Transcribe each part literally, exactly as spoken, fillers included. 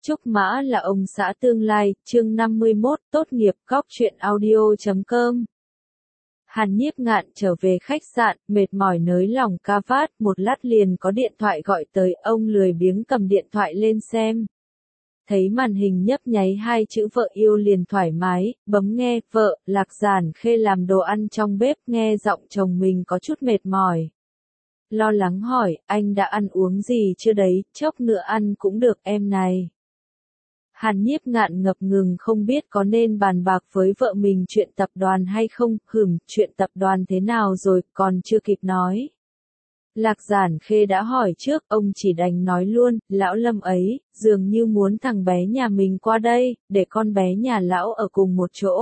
Trúc Mã là ông xã tương lai, chương năm mươi mốt, tốt nghiệp, góc truyện audio chấm com. Hàn Nhiếp Ngạn trở về khách sạn, mệt mỏi nới lỏng ca vát, một lát liền có điện thoại gọi tới, ông lười biếng cầm điện thoại lên xem. Thấy màn hình nhấp nháy hai chữ vợ yêu liền thoải mái, bấm nghe, vợ, Lạc Giản Khê làm đồ ăn trong bếp, nghe giọng chồng mình có chút mệt mỏi. Lo lắng hỏi, anh đã ăn uống gì chưa đấy, chốc nữa ăn cũng được em này. Hàn Nhiếp Ngạn ngập ngừng không biết có nên bàn bạc với vợ mình chuyện tập đoàn hay không, hửm, chuyện tập đoàn thế nào rồi, còn chưa kịp nói. Lạc Giản Khê đã hỏi trước, ông chỉ đành nói luôn, lão Lâm ấy, dường như muốn thằng bé nhà mình qua đây, để con bé nhà lão ở cùng một chỗ.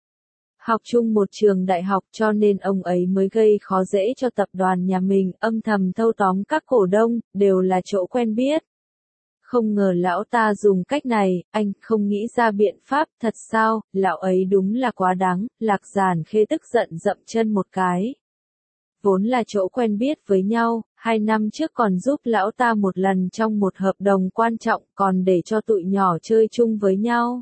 Học chung một trường đại học cho nên ông ấy mới gây khó dễ cho tập đoàn nhà mình, âm thầm thâu tóm các cổ đông, đều là chỗ quen biết. Không ngờ lão ta dùng cách này, anh không nghĩ ra biện pháp, thật sao, lão ấy đúng là quá đáng, Lạc Giản Khê tức giận dậm chân một cái. Vốn là chỗ quen biết với nhau, hai năm trước còn giúp lão ta một lần trong một hợp đồng quan trọng, còn để cho tụi nhỏ chơi chung với nhau.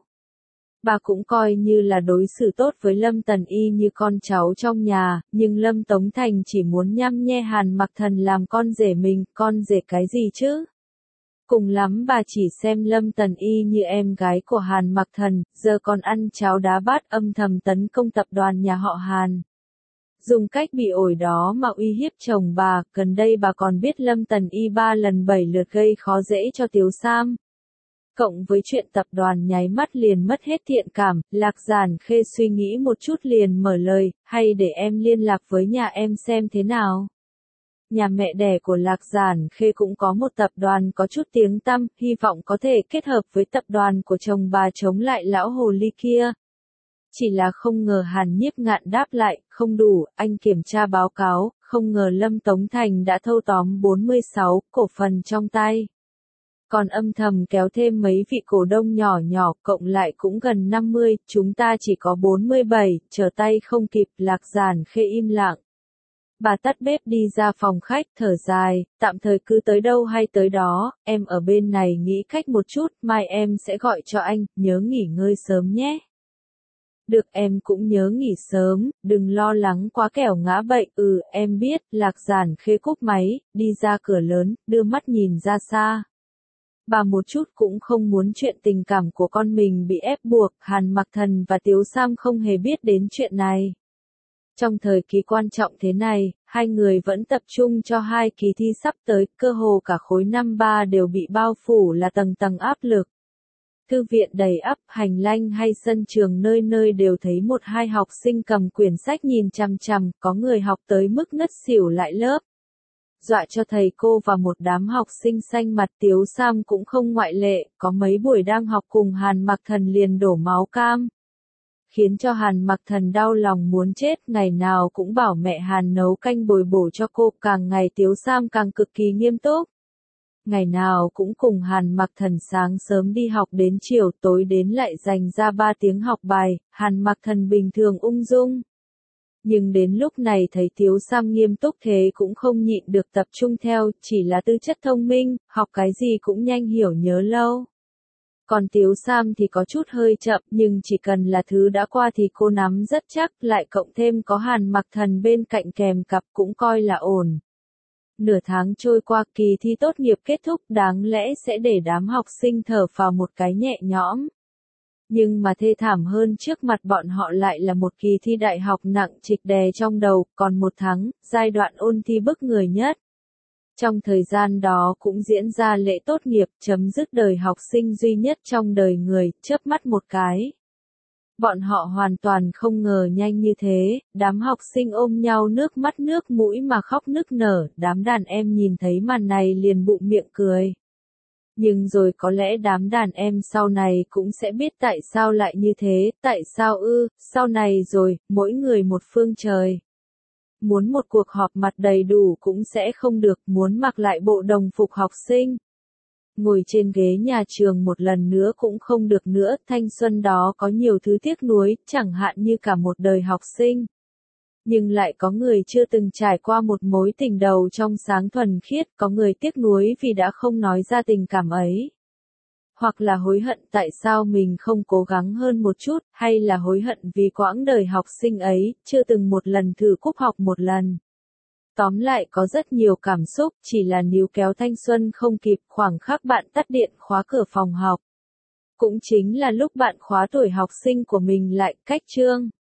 Bà cũng coi như là đối xử tốt với Lâm Tần Y như con cháu trong nhà, nhưng Lâm Tống Thành chỉ muốn nhăm nhe Hàn Mặc Thần làm con rể mình, con rể cái gì chứ? Cùng lắm bà chỉ xem Lâm Tần Y như em gái của Hàn Mặc Thần, giờ còn ăn cháo đá bát âm thầm tấn công tập đoàn nhà họ Hàn. Dùng cách bị ổi đó mà uy hiếp chồng bà, gần đây bà còn biết Lâm Tần Y ba lần bảy lượt gây khó dễ cho Tiếu Sam. Cộng với chuyện tập đoàn nháy mắt liền mất hết thiện cảm, Lạc Giản Khê suy nghĩ một chút liền mở lời, hay để em liên lạc với nhà em xem thế nào. Nhà mẹ đẻ của Lạc Giản Khê cũng có một tập đoàn có chút tiếng tăm, hy vọng có thể kết hợp với tập đoàn của chồng bà chống lại lão hồ ly kia. Chỉ là không ngờ Hàn Nhiếp Ngạn đáp lại, không đủ, anh kiểm tra báo cáo, không ngờ Lâm Tống Thành đã thâu tóm bốn mươi sáu cổ phần trong tay. Còn âm thầm kéo thêm mấy vị cổ đông nhỏ nhỏ, cộng lại cũng gần năm mươi, chúng ta chỉ có bốn mươi bảy, trở tay không kịp, Lạc Giản Khê im lặng. Bà tắt bếp đi ra phòng khách, thở dài, tạm thời cứ tới đâu hay tới đó, em ở bên này nghĩ cách một chút, mai em sẽ gọi cho anh, nhớ nghỉ ngơi sớm nhé. Được, em cũng nhớ nghỉ sớm, đừng lo lắng quá kẻo ngã bệnh, ừ, em biết, Lạc Giản Khê cúp máy, đi ra cửa lớn, đưa mắt nhìn ra xa. Bà một chút cũng không muốn chuyện tình cảm của con mình bị ép buộc, Hàn Mặc Thần và Tiếu Sam không hề biết đến chuyện này. Trong thời kỳ quan trọng thế này, hai người vẫn tập trung cho hai kỳ thi sắp tới, cơ hồ cả khối năm ba đều bị bao phủ là tầng tầng áp lực. Thư viện đầy ắp, hành lang hay sân trường nơi nơi đều thấy một hai học sinh cầm quyển sách nhìn chằm chằm, có người học tới mức ngất xỉu lại lớp. Dọa cho thầy cô và một đám học sinh xanh mặt, Tiếu Sam cũng không ngoại lệ, có mấy buổi đang học cùng Hàn Mặc Thần liền đổ máu cam. Khiến cho Hàn Mặc Thần đau lòng muốn chết, ngày nào cũng bảo mẹ Hàn nấu canh bồi bổ cho cô, càng ngày Tiếu Sam càng cực kỳ nghiêm túc. Ngày nào cũng cùng Hàn Mặc Thần sáng sớm đi học đến chiều, tối đến lại dành ra ba tiếng học bài, Hàn Mặc Thần bình thường ung dung. Nhưng đến lúc này thấy Tiếu Sam nghiêm túc thế cũng không nhịn được tập trung theo, chỉ là tư chất thông minh, học cái gì cũng nhanh hiểu nhớ lâu. Còn Tiếu Sam thì có chút hơi chậm, nhưng chỉ cần là thứ đã qua thì cô nắm rất chắc, lại cộng thêm có Hàn Mặc Thần bên cạnh kèm cặp cũng coi là ổn. Nửa tháng trôi qua, kỳ thi tốt nghiệp kết thúc, đáng lẽ sẽ để đám học sinh thở phào một cái nhẹ nhõm. Nhưng mà thê thảm hơn, trước mặt bọn họ lại là một kỳ thi đại học nặng trịch đè trong đầu, còn một tháng, giai đoạn ôn thi bức người nhất. Trong thời gian đó cũng diễn ra lễ tốt nghiệp, chấm dứt đời học sinh duy nhất trong đời người, chớp mắt một cái. Bọn họ hoàn toàn không ngờ nhanh như thế, đám học sinh ôm nhau nước mắt nước mũi mà khóc nức nở, đám đàn em nhìn thấy màn này liền bụng miệng cười. Nhưng rồi có lẽ đám đàn em sau này cũng sẽ biết tại sao lại như thế, tại sao ư, sau này rồi, mỗi người một phương trời. Muốn một cuộc họp mặt đầy đủ cũng sẽ không được, muốn mặc lại bộ đồng phục học sinh. Ngồi trên ghế nhà trường một lần nữa cũng không được nữa, thanh xuân đó có nhiều thứ tiếc nuối, chẳng hạn như cả một đời học sinh. Nhưng lại có người chưa từng trải qua một mối tình đầu trong sáng thuần khiết, có người tiếc nuối vì đã không nói ra tình cảm ấy. hoặc là hối hận tại sao mình không cố gắng hơn một chút, hay là hối hận vì quãng đời học sinh ấy, chưa từng một lần thử cúp học một lần. Tóm lại có rất nhiều cảm xúc, chỉ là níu kéo thanh xuân không kịp khoảng khắc bạn tắt điện khóa cửa phòng học. Cũng chính là lúc bạn khóa tuổi học sinh của mình lại cách chương.